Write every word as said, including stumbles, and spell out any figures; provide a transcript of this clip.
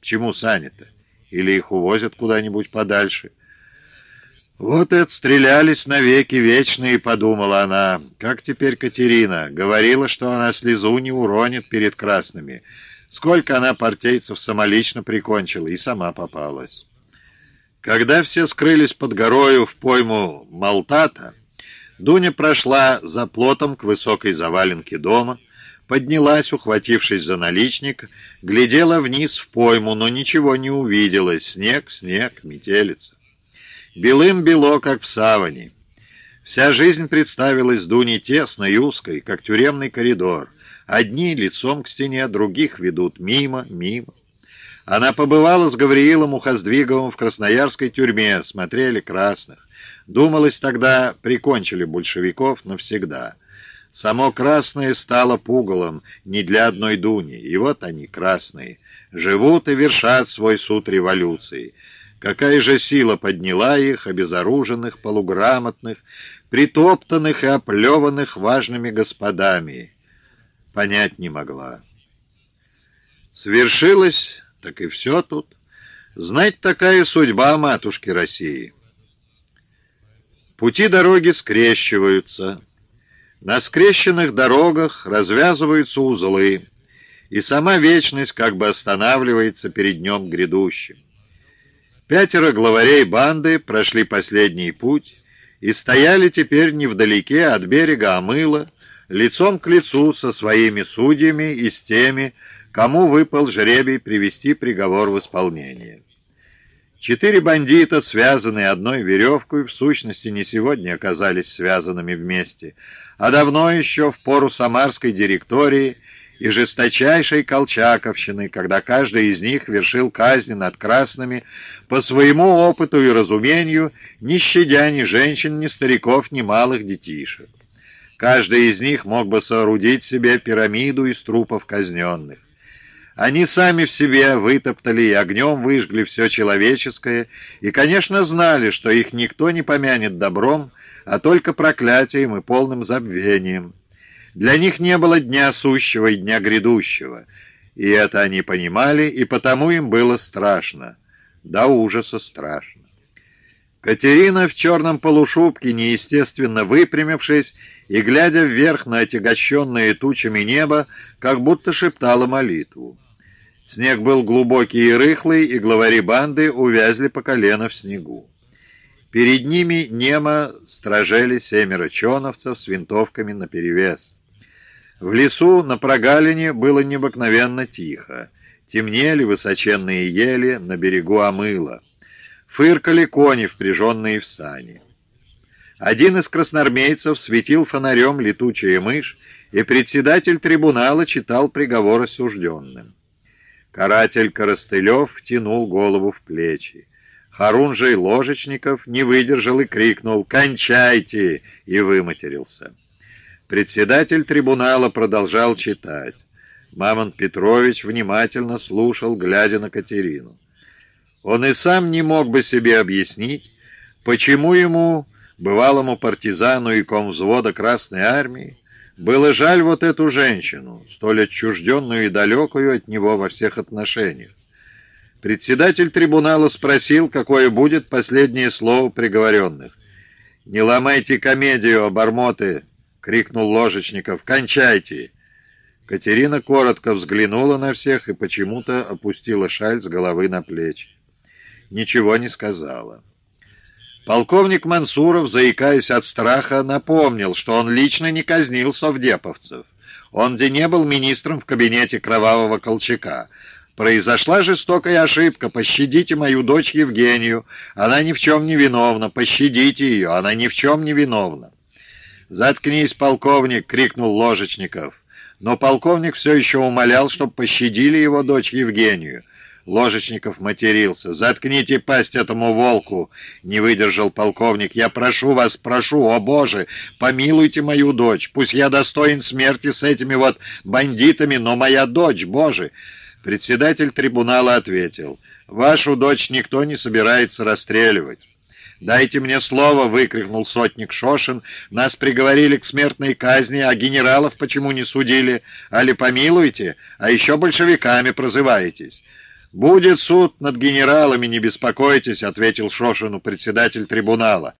чему сани-то? Или их увозят куда-нибудь подальше? Вот и отстрелялись навеки вечные, подумала она. Как теперь Катерина? Говорила, что она слезу не уронит перед красными. Сколько она партейцев самолично прикончила, и сама попалась. Когда все скрылись под горою в пойму Малтата, Дуня прошла за плотом к высокой заваленке дома, поднялась, ухватившись за наличник, глядела вниз в пойму, но ничего не увидела. Снег, снег, метелица. Белым-бело, как в саване. Вся жизнь представилась Дуне тесной и узкой, как тюремный коридор. Одни лицом к стене, других ведут мимо, мимо. Она побывала с Гавриилом Ухоздвиговым в красноярской тюрьме, смотрели красных. Думалось, тогда прикончили большевиков навсегда. Само красное стало пугалом не для одной Дуни, и вот они, красные, живут и вершат свой суд революции. Какая же сила подняла их, обезоруженных, полуграмотных, притоптанных и оплеванных важными господами? Понять не могла. Свершилось, так и все тут. Знать, такая судьба матушки России. Пути дороги скрещиваются. На скрещенных дорогах развязываются узлы, и сама вечность как бы останавливается перед днем грядущим. Пятеро главарей банды прошли последний путь и стояли теперь невдалеке от берега Омыла, лицом к лицу со своими судьями и с теми, кому выпал жребий привести приговор в исполнение. Четыре бандита, связанные одной веревкой, в сущности не сегодня оказались связанными вместе, а давно еще в пору самарской директории и жесточайшей колчаковщины, когда каждый из них вершил казнь над красными по своему опыту и разумению, не щадя ни женщин, ни стариков, ни малых детишек. Каждый из них мог бы соорудить себе пирамиду из трупов казненных. Они сами в себе вытоптали и огнем выжгли все человеческое, и, конечно, знали, что их никто не помянет добром, а только проклятием и полным забвением. Для них не было дня сущего и дня грядущего, и это они понимали, и потому им было страшно, до ужаса страшно. Катерина в черном полушубке, неестественно выпрямившись и глядя вверх на отягощенное тучами небо, как будто шептала молитву. Снег был глубокий и рыхлый, и главари банды увязли по колено в снегу. Перед ними немо стражели семеро чоновцев с винтовками наперевес. В лесу на прогалине было необыкновенно тихо. Темнели высоченные ели на берегу Омыла. Фыркали кони, впряженные в сани. Один из красноармейцев светил фонарем летучая мышь, и председатель трибунала читал приговор осужденным. Каратель Коростылев втянул голову в плечи. Хорунжий Ложечников не выдержал и крикнул «Кончайте!» и выматерился. Председатель трибунала продолжал читать. Мамонт Петрович внимательно слушал, глядя на Катерину. Он и сам не мог бы себе объяснить, почему ему, бывалому партизану и комвзвода Красной Армии, было жаль вот эту женщину, столь отчужденную и далекую от него во всех отношениях. Председатель трибунала спросил, какое будет последнее слово приговоренных. «Не ломайте комедию, обормоты!» — крикнул Ложечников. «Кончайте!» Катерина коротко взглянула на всех и почему-то опустила шаль с головы на плечи. Ничего не сказала. Полковник Мансуров, заикаясь от страха, напомнил, что он лично не казнил совдеповцев. Он где не был министром в кабинете кровавого Колчака. Произошла жестокая ошибка. Пощадите мою дочь Евгению. Она ни в чем не виновна. Пощадите ее. Она ни в чем не виновна. «Заткнись, полковник!» — крикнул Ложечников. Но полковник все еще умолял, чтобы пощадили его дочь Евгению. Ложечников матерился. «Заткните пасть этому волку!» — не выдержал полковник. «Я прошу вас, прошу, о Боже, помилуйте мою дочь. Пусть я достоин смерти с этими вот бандитами, но моя дочь, Боже!» Председатель трибунала ответил. «Вашу дочь никто не собирается расстреливать». «Дайте мне слово!» — выкрикнул сотник Шошин. «Нас приговорили к смертной казни, а генералов почему не судили? Али помилуйте, а еще большевиками прозываетесь». «Будет суд над генералами, не беспокойтесь», — ответил Шошину председатель трибунала.